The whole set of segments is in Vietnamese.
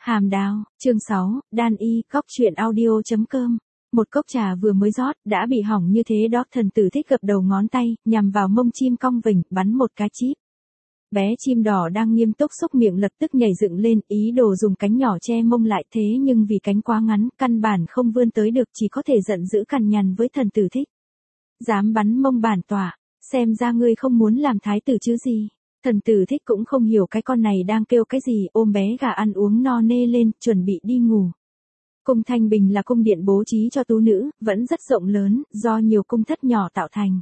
Hàm đào, chương 6, đan y, góc truyện audio.com. Một cốc trà vừa mới rót, đã bị hỏng như thế đó. Thần tử thích gập đầu ngón tay, nhằm vào mông chim cong vểnh, bắn một cái chíp. Bé chim đỏ đang nghiêm túc xúc miệng lập tức nhảy dựng lên, ý đồ dùng cánh nhỏ che mông lại, thế nhưng vì cánh quá ngắn, căn bản không vươn tới được, chỉ có thể giận dữ cằn nhằn với thần tử thích. Dám bắn mông bản tỏa, xem ra ngươi không muốn làm thái tử chứ gì. Thần tử thích cũng không hiểu cái con này đang kêu cái gì, ôm bé gà ăn uống no nê lên, chuẩn bị đi ngủ. Cung Thanh Bình là cung điện bố trí cho tú nữ, vẫn rất rộng lớn, do nhiều cung thất nhỏ tạo thành.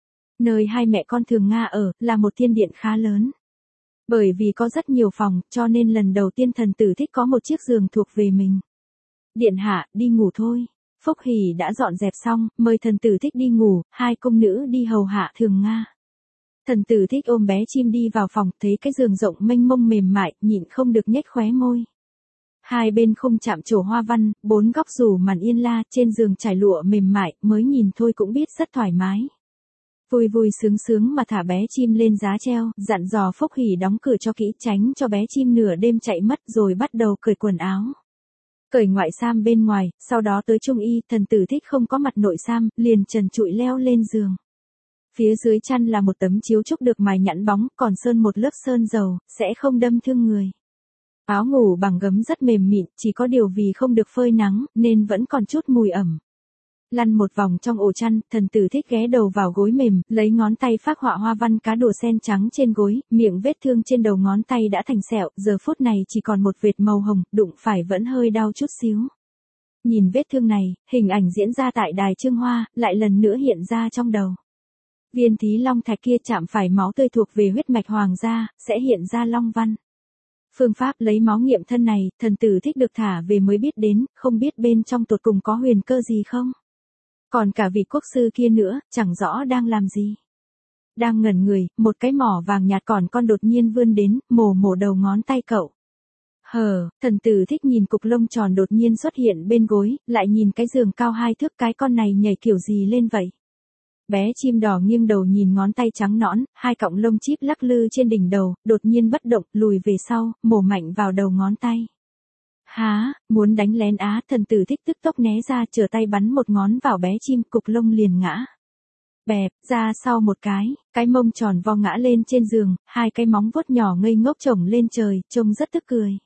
Nơi hai mẹ con Thường Nga ở, là một thiên điện khá lớn. Bởi vì có rất nhiều phòng, cho nên lần đầu tiên thần tử thích có một chiếc giường thuộc về mình. Điện hạ, đi ngủ thôi. Phúc Hỷ đã dọn dẹp xong, mời thần tử thích đi ngủ, hai cung nữ đi hầu hạ Thường Nga. Thần tử thích ôm bé chim đi vào phòng, thấy cái giường rộng mênh mông mềm mại, nhịn không được nhếch khóe môi. Hai bên khung chạm trổ hoa văn, bốn góc rủ màn yên la, trên giường trải lụa mềm mại, mới nhìn thôi cũng biết rất thoải mái. Vui vui sướng sướng mà thả bé chim lên giá treo, dặn dò Phúc Hỷ đóng cửa cho kỹ, tránh cho bé chim nửa đêm chạy mất, rồi bắt đầu cởi quần áo. Cởi ngoại sam bên ngoài, sau đó tới trung y, thần tử thích không có mặt nội sam, liền trần trụi leo lên giường. Phía dưới chăn là một tấm chiếu trúc được mài nhẵn bóng, còn sơn một lớp sơn dầu, sẽ không đâm thương người. Áo ngủ bằng gấm rất mềm mịn, chỉ có điều vì không được phơi nắng, nên vẫn còn chút mùi ẩm. Lăn một vòng trong ổ chăn, thần tử thích ghé đầu vào gối mềm, lấy ngón tay phác họa hoa văn cá đùa sen trắng trên gối, miệng vết thương trên đầu ngón tay đã thành sẹo, giờ phút này chỉ còn một vệt màu hồng, đụng phải vẫn hơi đau chút xíu. Nhìn vết thương này, hình ảnh diễn ra tại đài Trương Hoa, lại lần nữa hiện ra trong đầu. Viên Thí Long Thạch kia chạm phải máu tươi thuộc về huyết mạch hoàng gia, sẽ hiện ra long văn. Phương pháp lấy máu nghiệm thân này, thần tử thích được thả về mới biết đến, không biết bên trong tột cùng có huyền cơ gì không. Còn cả vị quốc sư kia nữa, chẳng rõ đang làm gì. Đang ngẩn người, một cái mỏ vàng nhạt còn con đột nhiên vươn đến, mổ đầu ngón tay cậu. Thần tử thích nhìn cục lông tròn đột nhiên xuất hiện bên gối, lại nhìn cái giường cao 2 thước, cái con này nhảy kiểu gì lên vậy. Bé chim đỏ nghiêng đầu nhìn ngón tay trắng nõn, hai cọng lông chíp lắc lư trên đỉnh đầu, đột nhiên bất động, lùi về sau, mổ mạnh vào đầu ngón tay. Há, muốn đánh lén á, thần tử thích tức tốc né ra, trở tay bắn một ngón vào bé chim, cục lông liền ngã. Bẹp, ra sau một cái mông tròn vo ngã lên trên giường, hai cái móng vuốt nhỏ ngây ngốc chổng lên trời, trông rất tức cười.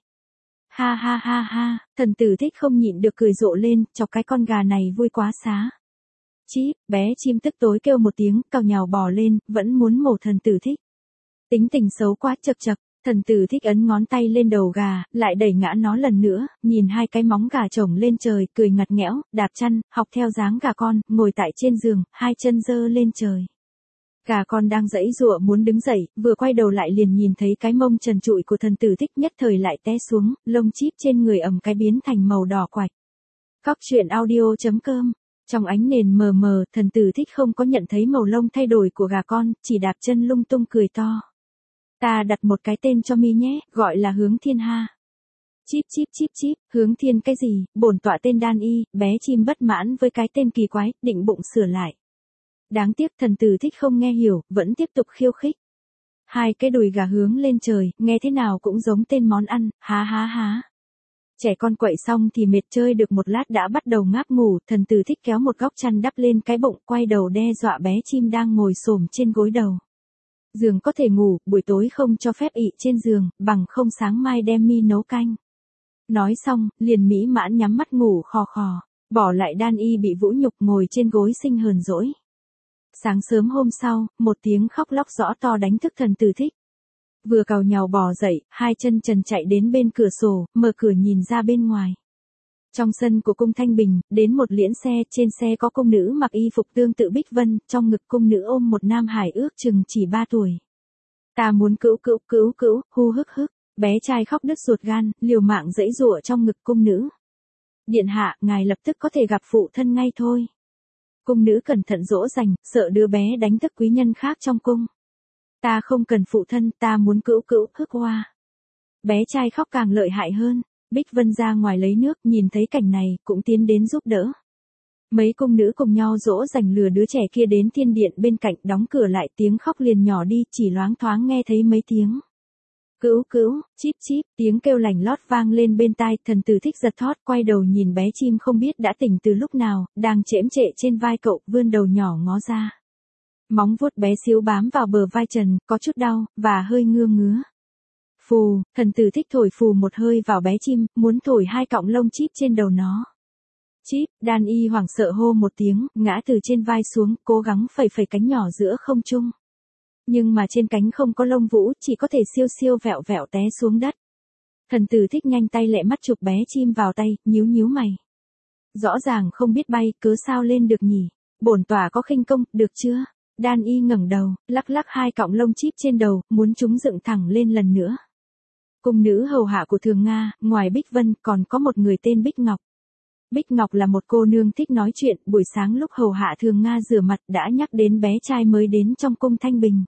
Ha ha ha ha, thần tử thích không nhịn được cười rộ lên, chọc cái con gà này vui quá xá. Chíp, bé chim tức tối kêu một tiếng, cào nhào bò lên, vẫn muốn mổ thần tử thích. Tính tình xấu quá, chật chật, thần tử thích ấn ngón tay lên đầu gà, lại đẩy ngã nó lần nữa, nhìn hai cái móng gà chổng lên trời, cười ngặt nghẽo, đạp chăn, học theo dáng gà con, ngồi tại trên giường, hai chân giơ lên trời. Gà con đang giãy giụa muốn đứng dậy, vừa quay đầu lại liền nhìn thấy cái mông trần trụi của thần tử thích, nhất thời lại té xuống, lông chíp trên người ầm cái biến thành màu đỏ quạch. Góc truyện audio.com. Trong ánh nền mờ mờ, thần tử thích không có nhận thấy màu lông thay đổi của gà con, chỉ đạp chân lung tung cười to. Ta đặt một cái tên cho mi nhé, gọi là Hướng Thiên ha. Chíp chíp chíp chíp, Hướng Thiên cái gì, bổn tọa tên đan y, bé chim bất mãn với cái tên kỳ quái, định bụng sửa lại. Đáng tiếc thần tử thích không nghe hiểu, vẫn tiếp tục khiêu khích. Hai cái đùi gà hướng lên trời, nghe thế nào cũng giống tên món ăn, há há há. Trẻ con quậy xong thì mệt, chơi được một lát đã bắt đầu ngáp ngủ, thần tử thích kéo một góc chăn đắp lên cái bụng, quay đầu đe dọa bé chim đang ngồi xổm trên gối đầu. Giường có thể ngủ, buổi tối không cho phép ị trên giường, bằng không sáng mai đem mi nấu canh. Nói xong, liền mỹ mãn nhắm mắt ngủ khò khò, bỏ lại đan y bị vũ nhục ngồi trên gối sinh hờn dỗi. Sáng sớm hôm sau, một tiếng khóc lóc rõ to đánh thức thần tử thích. Vừa cào nhào bò dậy, hai chân trần chạy đến bên cửa sổ, mở cửa nhìn ra bên ngoài. Trong sân của cung Thanh Bình, đến một liễn xe, trên xe có cung nữ mặc y phục tương tự Bích Vân, trong ngực cung nữ ôm một nam hải ước chừng chỉ 3 tuổi. Ta muốn cứu, hu hức hức, bé trai khóc đứt ruột gan, liều mạng giãy giụa trong ngực cung nữ. Điện hạ, ngài lập tức có thể gặp phụ thân ngay thôi. Cung nữ cẩn thận dỗ dành, sợ đứa bé đánh thức quý nhân khác trong cung. Ta không cần phụ thân, ta muốn cứu, hức hoa. Bé trai khóc càng lợi hại hơn. Bích Vân ra ngoài lấy nước, nhìn thấy cảnh này, cũng tiến đến giúp đỡ. Mấy cung nữ cùng nhau dỗ dành lừa đứa trẻ kia đến thiên điện bên cạnh, đóng cửa lại, tiếng khóc liền nhỏ đi, chỉ loáng thoáng nghe thấy mấy tiếng. Cữu cữu, chíp chíp, tiếng kêu lành lót vang lên bên tai, Thần Tử Thích giật thót, quay đầu nhìn bé chim không biết đã tỉnh từ lúc nào, đang chễm chệ trên vai cậu, vươn đầu nhỏ ngó ra. Móng vuốt bé xíu bám vào bờ vai Trần, có chút đau, và hơi ngứa ngứa. Phù, Thần Tử Thích thổi phù một hơi vào bé chim, muốn thổi 2 cọng lông chíp trên đầu nó. Chíp, Đan Y hoảng sợ hô một tiếng, ngã từ trên vai xuống, cố gắng phẩy phẩy cánh nhỏ giữa không trung. Nhưng mà trên cánh không có lông vũ, chỉ có thể siêu siêu vẹo vẹo té xuống đất. Thần Tử Thích nhanh tay lẹ mắt chụp bé chim vào tay, nhíu nhíu mày. Rõ ràng không biết bay, cớ sao lên được nhỉ? Bổn tỏa có khinh công, được chưa? Đan Y ngẩng đầu, lắc lắc 2 cọng lông chíp trên đầu, muốn chúng dựng thẳng lên lần nữa. Cung nữ hầu hạ của Thường Nga, ngoài Bích Vân còn có một người tên Bích Ngọc. Bích Ngọc là một cô nương thích nói chuyện, buổi sáng lúc hầu hạ Thường Nga rửa mặt đã nhắc đến bé trai mới đến trong cung Thanh Bình.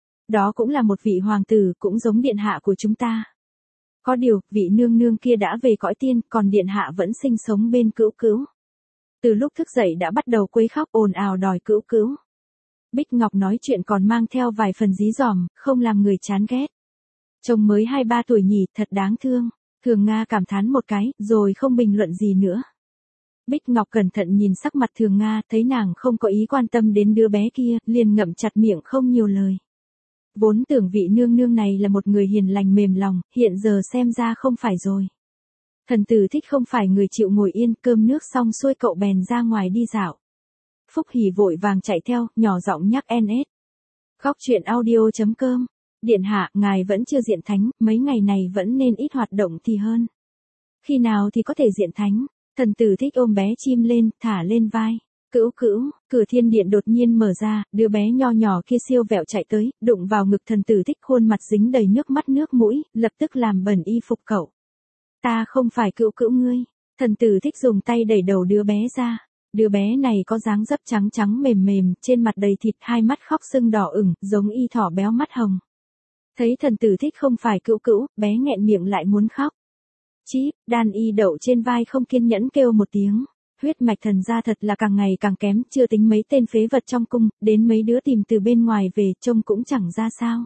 Đó cũng là một vị hoàng tử, cũng giống điện hạ của chúng ta. Có điều, vị nương nương kia đã về cõi tiên, còn điện hạ vẫn sinh sống bên Cữu Cữu. Từ lúc thức dậy đã bắt đầu quấy khóc ồn ào đòi Cữu Cữu. Bích Ngọc nói chuyện còn mang theo vài phần dí dỏm, không làm người chán ghét. Trông mới 2-3 tuổi nhỉ, thật đáng thương. Thường Nga cảm thán một cái, rồi không bình luận gì nữa. Bích Ngọc cẩn thận nhìn sắc mặt Thường Nga, thấy nàng không có ý quan tâm đến đứa bé kia, liền ngậm chặt miệng không nhiều lời. Vốn tưởng vị nương nương này là một người hiền lành mềm lòng, hiện giờ xem ra không phải rồi. Thần Tử Thích không phải người chịu ngồi yên, cơm nước xong xuôi cậu bèn ra ngoài đi dạo. Phúc Hỉ vội vàng chạy theo, nhỏ giọng nhắc NS. Góc truyện audio.com. Điện hạ, ngài vẫn chưa diện thánh, mấy ngày này vẫn nên ít hoạt động thì hơn. Khi nào thì có thể diện thánh? Thần Tử Thích ôm bé chim lên, thả lên vai. Cữu cữu, cửa thiên điện đột nhiên mở ra, đứa bé nho nhỏ kia siêu vẹo chạy tới, đụng vào ngực Thần Tử Thích, khuôn mặt dính đầy nước mắt nước mũi, lập tức làm bẩn y phục cậu. Ta không phải cữu cữu ngươi. Thần Tử Thích dùng tay đẩy đầu đứa bé ra. Đứa bé này có dáng dấp trắng trắng mềm mềm, trên mặt đầy thịt, 2 mắt khóc sưng đỏ ửng, giống y thỏ béo mắt hồng. Thấy Thần Tử Thích không phải cữu cữu, bé nghẹn miệng lại muốn khóc. Chíp, Đan Y đậu trên vai không kiên nhẫn kêu một tiếng. Huyết mạch thần gia thật là càng ngày càng kém, chưa tính mấy tên phế vật trong cung, đến mấy đứa tìm từ bên ngoài về, trông cũng chẳng ra sao.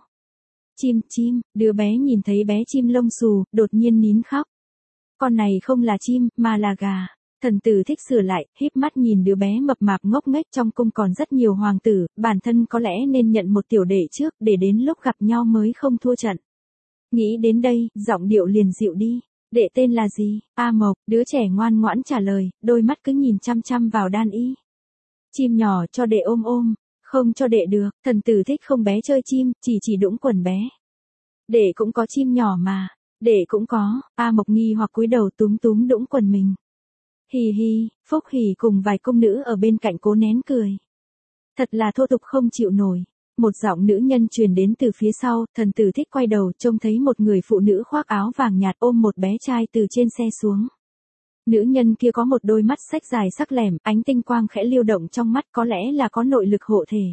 Chim, đứa bé nhìn thấy bé chim lông xù, đột nhiên nín khóc. Con này không là chim, mà là gà. Thần Tử Thích sửa lại, híp mắt nhìn đứa bé mập mạp ngốc nghếch, trong cung còn rất nhiều hoàng tử, bản thân có lẽ nên nhận một tiểu đệ trước, để đến lúc gặp nhau mới không thua trận. Nghĩ đến đây, giọng điệu liền dịu đi. Đệ tên là gì? A Mộc, đứa trẻ ngoan ngoãn trả lời, đôi mắt cứ nhìn chăm chăm vào Đan Y. Chim nhỏ cho đệ ôm ôm, không cho đệ được. Thần Tử Thích không bé chơi chim, chỉ đũng quần bé. Đệ cũng có chim nhỏ mà. Đệ cũng có. A Mộc nghi hoặc cúi đầu túm túm đũng quần mình. Hì hì, Phúc Hỉ cùng vài công nữ ở bên cạnh cố nén cười. Thật là thô tục không chịu nổi. Một giọng nữ nhân truyền đến từ phía sau, Thần Tử Thích quay đầu, trông thấy một người phụ nữ khoác áo vàng nhạt ôm một bé trai từ trên xe xuống. Nữ nhân kia có một đôi mắt sách dài sắc lẻm, ánh tinh quang khẽ liêu động trong mắt, có lẽ là có nội lực hộ thể.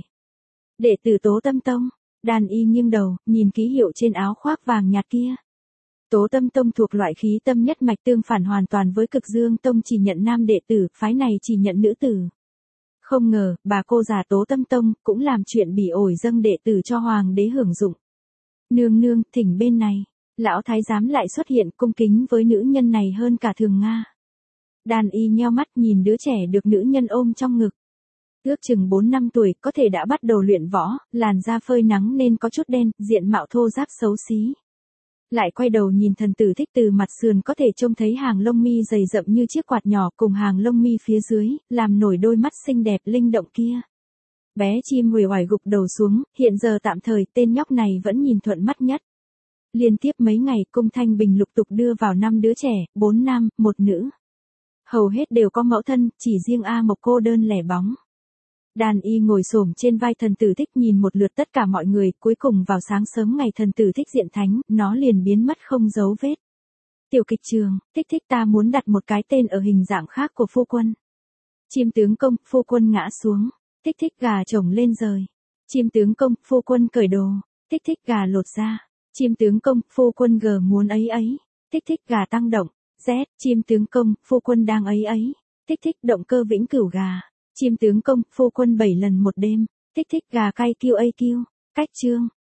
Đệ tử Tố Tâm Tông. Đan Y nghiêng đầu, nhìn ký hiệu trên áo khoác vàng nhạt kia. Tố Tâm Tông thuộc loại khí tâm nhất mạch, tương phản hoàn toàn với Cực Dương Tông chỉ nhận nam đệ tử, phái này chỉ nhận nữ tử. Không ngờ, bà cô già Tố Tâm Tông cũng làm chuyện bỉ ổi dâng đệ tử cho hoàng đế hưởng dụng. Nương nương, thỉnh bên này. Lão thái giám lại xuất hiện, cung kính với nữ nhân này hơn cả Thường Nga. Đan Y nheo mắt nhìn đứa trẻ được nữ nhân ôm trong ngực. Ước chừng 4-5 tuổi, có thể đã bắt đầu luyện võ, làn da phơi nắng nên có chút đen, diện mạo thô ráp xấu xí. Lại quay đầu nhìn Thần Tử Thích, từ mặt sườn có thể trông thấy hàng lông mi dày rậm như chiếc quạt nhỏ, cùng hàng lông mi phía dưới, làm nổi đôi mắt xinh đẹp linh động kia. Bé chim uể oải gục đầu xuống, hiện giờ tạm thời tên nhóc này vẫn nhìn thuận mắt nhất. Liên tiếp mấy ngày, cung Thanh Bình lục tục đưa vào 5 đứa trẻ, 4 nam, 1 nữ. Hầu hết đều có mẫu thân, chỉ riêng A Mộc cô đơn lẻ bóng. Đan Y ngồi xổm trên vai Thần Tử Thích nhìn một lượt tất cả mọi người, cuối cùng vào sáng sớm ngày Thần Tử Thích diện thánh, nó liền biến mất không dấu vết. Tiểu kịch trường, Thích Thích ta muốn đặt một cái tên ở hình dạng khác của phu quân. Chim tướng công, phu quân ngã xuống. Thích Thích gà chồng lên rời. Chim tướng công, phu quân cởi đồ. Thích Thích gà lột ra. Chim tướng công, phu quân gờ muốn ấy ấy. Thích Thích gà tăng động. Z, chim tướng công, phu quân đang ấy ấy. Thích Thích động cơ vĩnh cửu gà. Chim tướng công, phu quân 7 lần một đêm. Thích Thích gà cay kiêu. Cách chương.